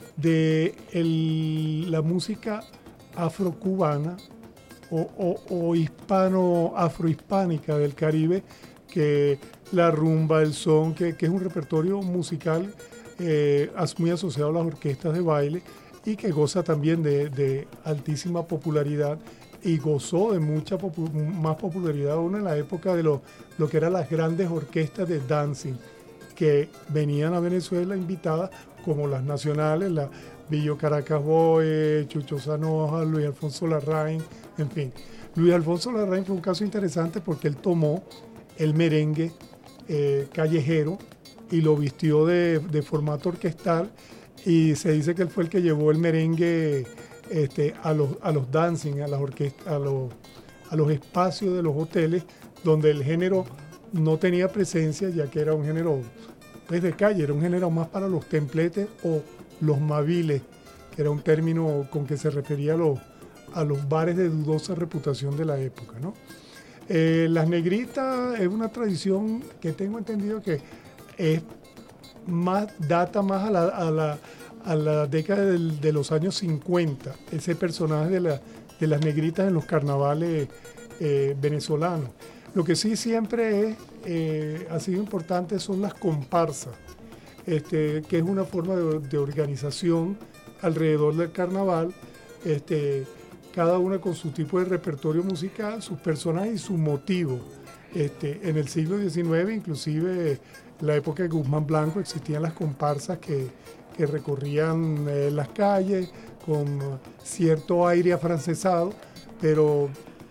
de el, la música afrocubana o, o, o hispano-afrohispánica del Caribe, que la rumba, el son, que, que es un repertorio musical eh, muy asociado a las orquestas de baile y que goza también de, de altísima popularidad y gozó de mucha popu- más popularidad aún en la época de lo, lo que eran las grandes orquestas de dancing que venían a Venezuela invitadas, como las nacionales, la Billo Caracas Boy, Chucho Zanoja, Luis Alfonso Larraín, en fin. Luis Alfonso Larraín fue un caso interesante porque él tomó el merengue eh, callejero y lo vistió de, de formato orquestal, y se dice que él fue el que llevó el merengue este, a, los, a los dancing, a, las orquestas, a, los, a los espacios de los hoteles donde el género no tenía presencia, ya que era un género pues, de calle, era un género más para los templetes o los maviles, que era un término con que se refería a los, a los bares de dudosa reputación de la época, ¿no? Eh, las negritas es una tradición que tengo entendido que es más, data más a la, a la, a la década del, de los años cincuenta, ese personaje de, la, de las negritas en los carnavales eh, venezolanos. Lo que sí siempre es, eh, ha sido importante son las comparsas, este, que es una forma de, de organización alrededor del carnaval, este, cada una con su tipo de repertorio musical, sus personajes y su motivo. Este, en el siglo diecinueve, inclusive en la época de Guzmán Blanco, existían las comparsas que, que recorrían eh, las calles con cierto aire afrancesado, pero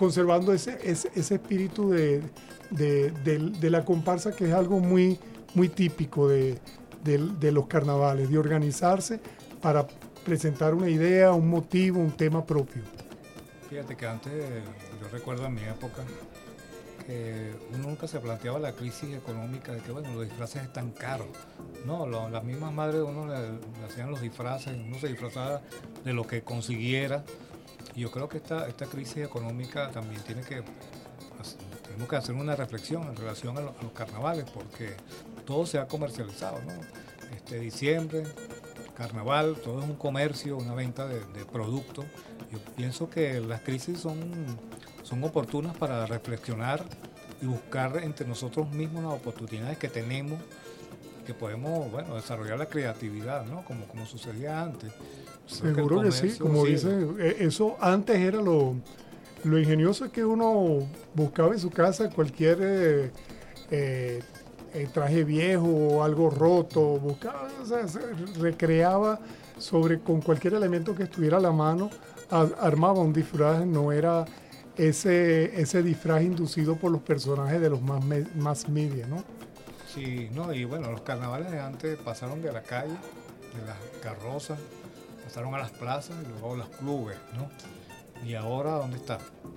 conservando ese, ese, ese espíritu de, de, de, de la comparsa, que es algo muy, muy típico de, de, de los carnavales, de organizarse para presentar una idea, un motivo, un tema propio. Fíjate que antes, yo recuerdo en mi época, que uno nunca se planteaba la crisis económica de que, bueno, los disfraces están caros. No, lo, las mismas madres de uno le, le hacían los disfraces, uno se disfrazaba de lo que consiguiera. Y yo creo que esta, esta crisis económica también tiene que, tenemos que hacer una reflexión en relación a, lo, a los carnavales, porque todo se ha comercializado, ¿no? Este diciembre, carnaval, todo es un comercio, una venta de, de productos. Yo pienso que las crisis son, son oportunas para reflexionar y buscar entre nosotros mismos las oportunidades que tenemos, que podemos, bueno, desarrollar la creatividad, ¿no? Como, como sucedía antes. Seguro que, que sí, como sí, dice, eso antes era lo, lo ingenioso, es que uno buscaba en su casa cualquier eh, eh, eh, traje viejo o algo roto, buscaba, o sea, se recreaba sobre con cualquier elemento que estuviera a la mano, a, armaba un disfraz, no era ese, ese disfraz inducido por los personajes de los más, me, más media, ¿no? Sí, no, y bueno, los carnavales de antes pasaron de la calle, de las carrozas, pasaron a las plazas y luego a los clubes, ¿no? ¿Y ahora dónde está?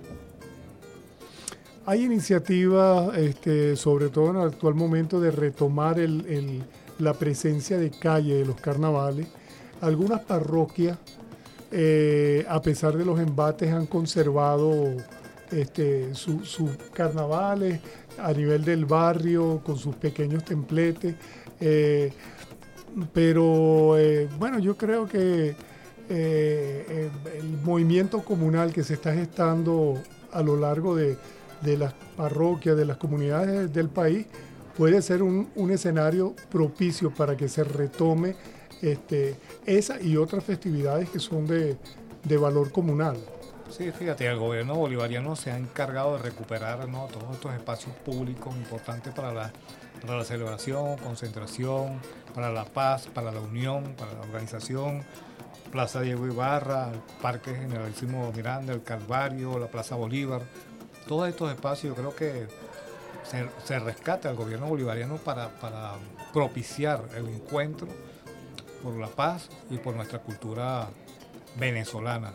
Hay iniciativas, este, sobre todo en el actual momento, de retomar el, el, la presencia de calle de los carnavales. Algunas parroquias, eh, a pesar de los embates, han conservado este, sus su carnavales a nivel del barrio, con sus pequeños templetes. Eh, pero eh, bueno, yo creo que eh, el movimiento comunal que se está gestando a lo largo de, de las parroquias, de las comunidades del país, puede ser un, un escenario propicio para que se retome este, esa y otras festividades que son de, de valor comunal. Sí, fíjate, el gobierno bolivariano se ha encargado de recuperar, ¿no?, todos estos espacios públicos importantes para la, para la celebración, concentración, para la paz, para la unión, para la organización. Plaza Diego Ibarra, el Parque Generalísimo Miranda, el Calvario, la Plaza Bolívar. Todos estos espacios yo creo que se, se rescata al gobierno bolivariano para, para propiciar el encuentro por la paz y por nuestra cultura venezolana.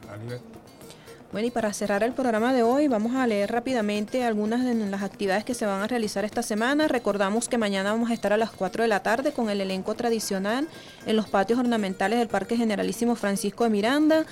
Bueno, y para cerrar el programa de hoy, vamos a leer rápidamente algunas de las actividades que se van a realizar esta semana. Recordamos que mañana vamos a estar a las cuatro de la tarde con el elenco tradicional en los patios ornamentales del Parque Generalísimo Francisco de Miranda.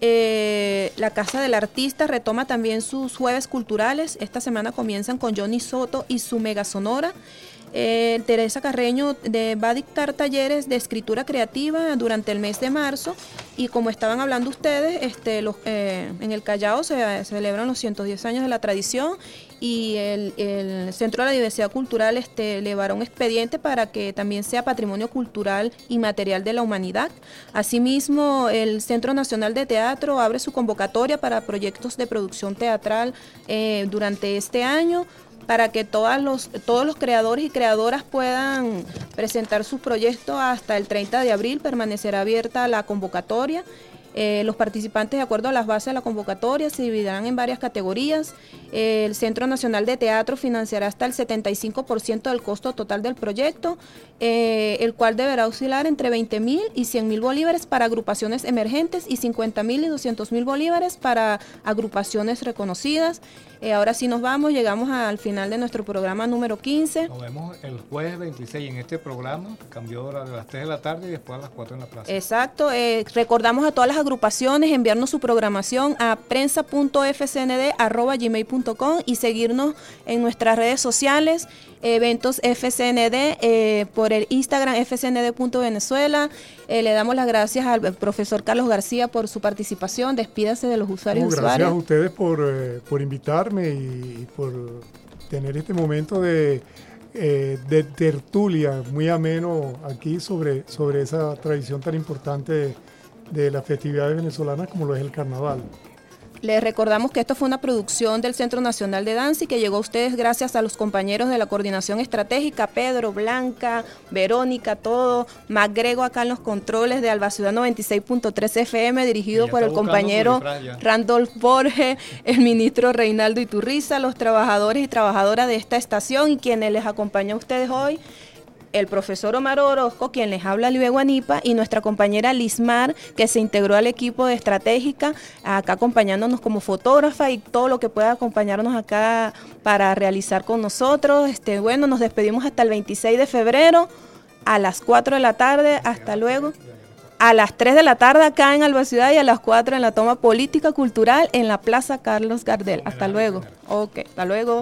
Eh, la Casa del Artista retoma también sus jueves culturales. Esta semana comienzan con Johnny Soto y su Mega Sonora. Eh, Teresa Carreño de, va a dictar talleres de escritura creativa durante el mes de marzo, y como estaban hablando ustedes, este, los, eh, en el Callao se, se celebran los ciento diez años de la tradición, y el, el Centro de la Diversidad Cultural este, elevará un expediente para que también sea patrimonio cultural inmaterial de la humanidad. Asimismo, el Centro Nacional de Teatro abre su convocatoria para proyectos de producción teatral eh, durante este año, para que todos los, todos los creadores y creadoras puedan presentar sus proyectos hasta el treinta de abril. Permanecerá abierta la convocatoria. Eh, los participantes, de acuerdo a las bases de la convocatoria, se dividirán en varias categorías. Eh, el Centro Nacional de Teatro financiará hasta el setenta y cinco por ciento del costo total del proyecto, eh, el cual deberá oscilar entre veinte mil y cien mil bolívares para agrupaciones emergentes y cincuenta mil y doscientos mil bolívares para agrupaciones reconocidas. Eh, ahora sí nos vamos, llegamos al final de nuestro programa número quince. Nos vemos el jueves veintiséis en este programa, cambió hora de las tres de la tarde y después a las cuatro en la plaza. Exacto, eh, recordamos a todas las agrupaciones enviarnos su programación a prensa punto f c n d arroba gmail punto com y seguirnos en nuestras redes sociales, eventos F C N D, eh, por el Instagram f c n d punto venezuela. Eh, le damos las gracias al profesor Carlos García por su participación. Despídase de los usuarios y usuarias. Gracias a ustedes por, eh, por invitarme y, y por tener este momento de, eh, de tertulia muy ameno aquí sobre, sobre esa tradición tan importante de, de las festividades venezolanas como lo es el carnaval, Les recordamos que esto fue una producción del Centro Nacional de Danza y que llegó a ustedes gracias a los compañeros de la Coordinación Estratégica, Pedro, Blanca, Verónica, todo, Magrego acá en los controles de Alba Ciudad noventa y seis punto tres F M, dirigido por el compañero Randolph Borges, el ministro Reinaldo Iturriza, los trabajadores y trabajadoras de esta estación y quienes les acompañan a ustedes hoy, el profesor Omar Orozco, quien les habla Libe Guanipa, y nuestra compañera Lismar, que se integró al equipo de Estratégica, acá acompañándonos como fotógrafa y todo lo que pueda acompañarnos acá para realizar con nosotros. Este, bueno, nos despedimos hasta el veintiséis de febrero a las cuatro de la tarde. Hasta luego. A las tres de la tarde acá en Alba Ciudad y a las cuatro en la toma política cultural en la Plaza Carlos Gardel. Hasta luego. Ok, hasta luego.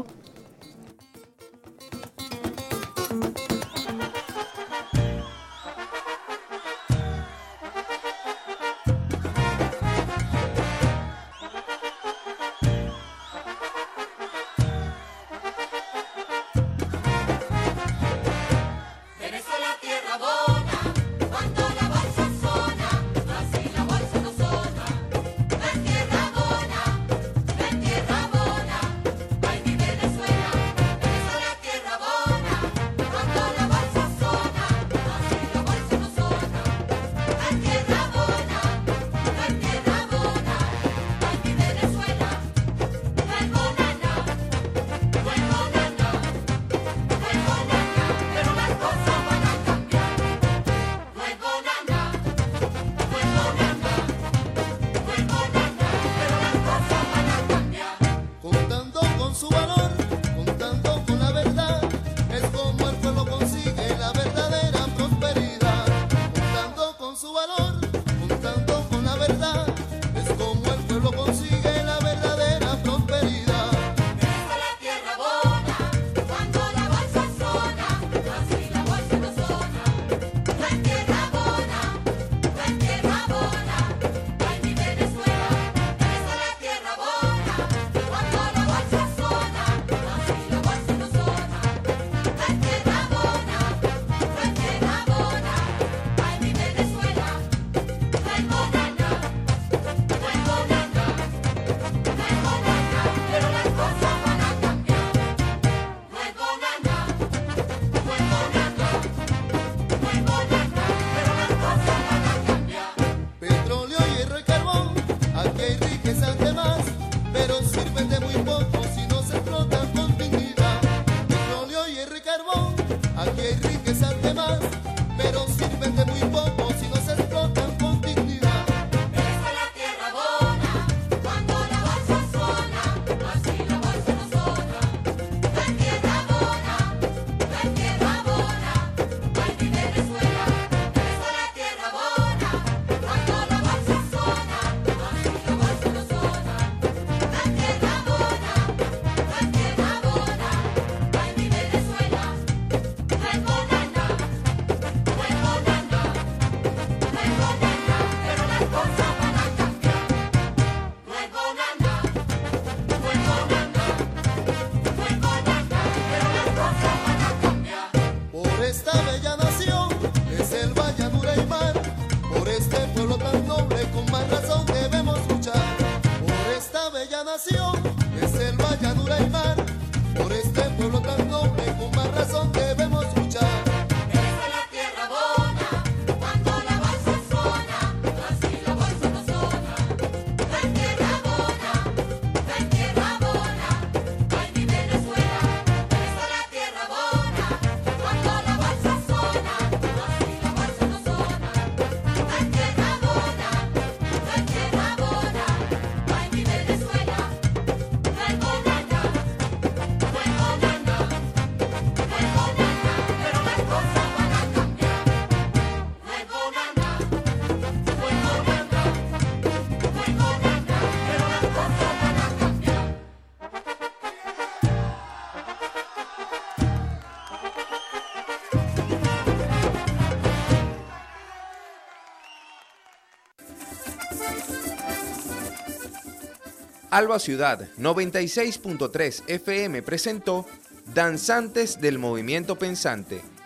Alba Ciudad noventa y seis punto tres F M presentó Danzantes del Movimiento Pensante,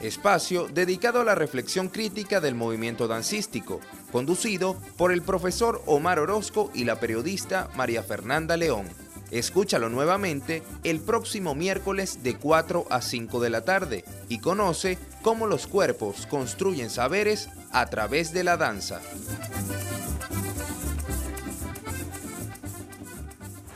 espacio dedicado a la reflexión crítica del movimiento dancístico, conducido por el profesor Omar Orozco y la periodista María Fernanda León. Escúchalo nuevamente el próximo miércoles de cuatro a cinco de la tarde y conoce cómo los cuerpos construyen saberes a través de la danza.